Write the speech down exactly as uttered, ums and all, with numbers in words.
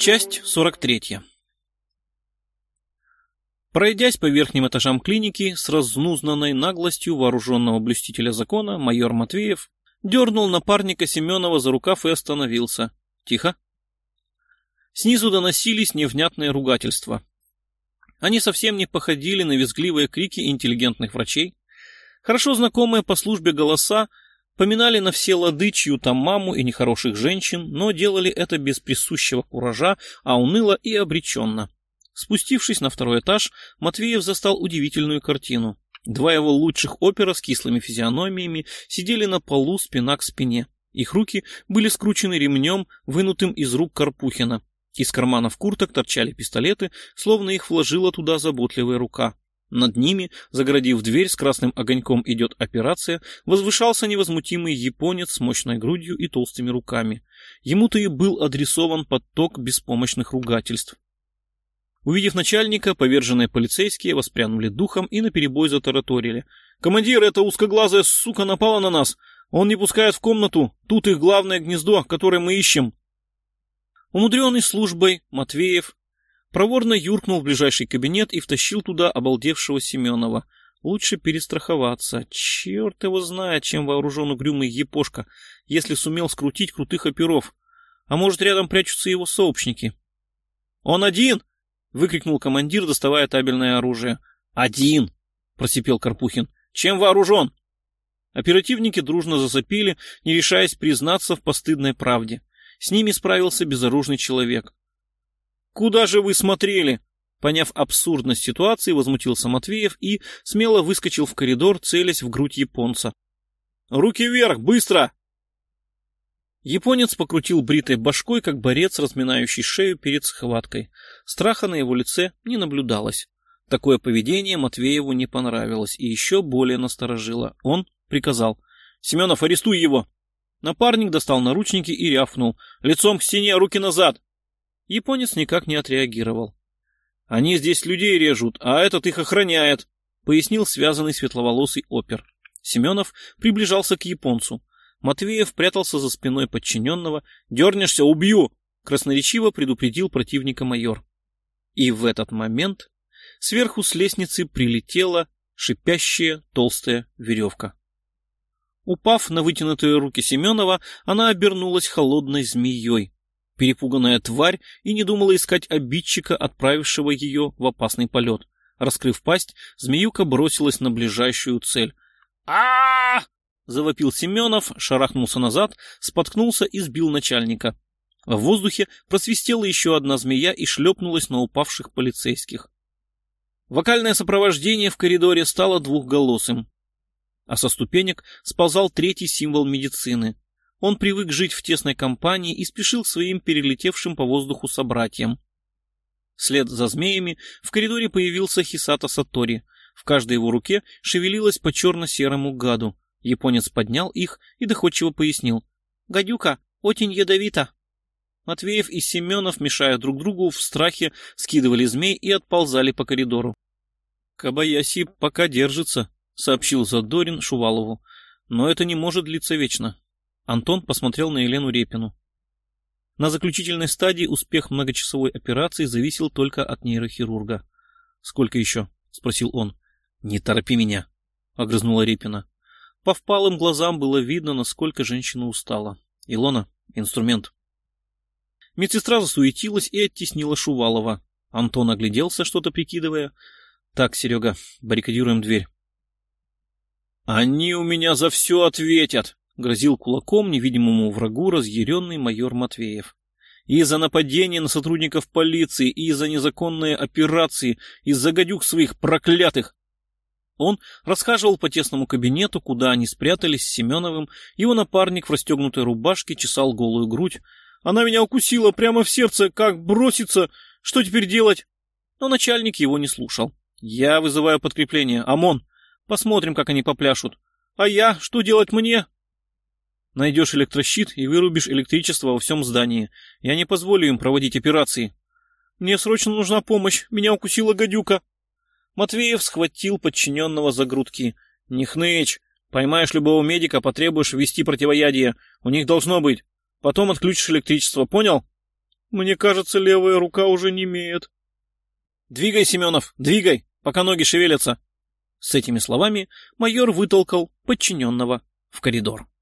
Часть сорок третья. Пройдясь по верхним этажам клиники с разнузнанной наглостью вооруженного блюстителя закона, майор Матвеев дернул напарника Семенова за рукав и остановился. Тихо. Снизу доносились невнятные ругательства. Они совсем не походили на визгливые крики интеллигентных врачей. Хорошо знакомые по службе голоса поминали на все лады чью-то маму и нехороших женщин, но делали это без присущего куража, а уныло и обреченно. Спустившись на второй этаж, Матвеев застал удивительную картину. Два его лучших опера с кислыми физиономиями сидели на полу спина к спине. Их руки были скручены ремнем, вынутым из рук Карпухина. Из карманов курток торчали пистолеты, словно их вложила туда заботливая рука. Над ними, загородив дверь с красным огоньком «Идет операция», возвышался невозмутимый японец с мощной грудью и толстыми руками. Ему-то и был адресован поток беспомощных ругательств. Увидев начальника, поверженные полицейские воспрянули духом и наперебой затараторили. «Командир, эта узкоглазая сука напала на нас! Он не пускает в комнату! Тут их главное гнездо, которое мы ищем!» Умудренный службой, Матвеев проворно юркнул в ближайший кабинет и втащил туда обалдевшего Семенова. Лучше перестраховаться. Черт его знает, чем вооружен угрюмый епошка, если сумел скрутить крутых оперов. А может, рядом прячутся его сообщники. «Он один!» — выкрикнул командир, доставая табельное оружие. «Один!» — просипел Карпухин. «Чем вооружен?» Оперативники дружно засопили, не решаясь признаться в постыдной правде. С ними справился безоружный человек. «Куда же вы смотрели?» Поняв абсурдность ситуации, возмутился Матвеев и смело выскочил в коридор, целясь в грудь японца. «Руки вверх, быстро!» Японец покрутил бритой башкой, как борец, разминающий шею перед схваткой. Страха на его лице не наблюдалось. Такое поведение Матвееву не понравилось и еще более насторожило. Он приказал: «Семенов, арестуй его!» Напарник достал наручники и рявкнул: «Лицом к стене, руки назад!» Японец никак не отреагировал. «Они здесь людей режут, а этот их охраняет», — пояснил связанный светловолосый опер. Семенов приближался к японцу. Матвеев прятался за спиной подчиненного. «Дернешься — убью!» — красноречиво предупредил противника майор. И в этот момент сверху с лестницы прилетела шипящая толстая веревка. Упав на вытянутые руки Семенова, она обернулась холодной змеей. Перепуганная тварь и не думала искать обидчика, отправившего ее в опасный полет. Раскрыв пасть, змеюка бросилась на ближайшую цель. а завопил Семенов, шарахнулся назад, споткнулся и сбил начальника. В воздухе просвистела еще одна змея и шлепнулась на упавших полицейских. Вокальное сопровождение в коридоре стало двухголосым, а со ступенек сползал третий символ медицины. Он привык жить в тесной компании и спешил к своим перелетевшим по воздуху собратьям. Вслед за змеями в коридоре появился Хисато Сатори. В каждой его руке шевелилась по черно-серому гаду. Японец поднял их и доходчиво пояснил: «Гадюка очень ядовита». Матвеев и Семенов, мешая друг другу, в страхе скидывали змей и отползали по коридору. «Кобаяси пока держится», — сообщил Задорин Шувалову. «Но это не может длиться вечно». Антон посмотрел на Елену Репину. На заключительной стадии успех многочасовой операции зависел только от нейрохирурга. «Сколько еще?» — спросил он. «Не торопи меня», — огрызнула Репина. По впалым глазам было видно, насколько женщина устала. «Илона, инструмент». Медсестра засуетилась и оттеснила Шувалова. Антон огляделся, что-то прикидывая. «Так, Серега, баррикадируем дверь». «Они у меня за все ответят», — грозил кулаком невидимому врагу разъяренный майор Матвеев. «И за нападение на сотрудников полиции, и за незаконные операции, из-за гадюк своих проклятых». Он расхаживал по тесному кабинету, куда они спрятались с Семеновым. Его напарник в расстегнутой рубашке чесал голую грудь. «Она меня укусила прямо в сердце. Как броситься? Что теперь делать?» Но начальник его не слушал. «Я вызываю подкрепление. ОМОН. Посмотрим, как они попляшут. А я? Что делать мне?» «Найдешь электрощит и вырубишь электричество во всем здании. Я не позволю им проводить операции». «Мне срочно нужна помощь. Меня укусила гадюка». Матвеев схватил подчиненного за грудки. «Не хнычь. Поймаешь любого медика, потребуешь ввести противоядие. У них должно быть. Потом отключишь электричество. Понял?» Мне кажется, левая рука уже немеет. Двигай, Семенов, двигай, пока ноги шевелятся. С этими словами майор вытолкал подчиненного в коридор.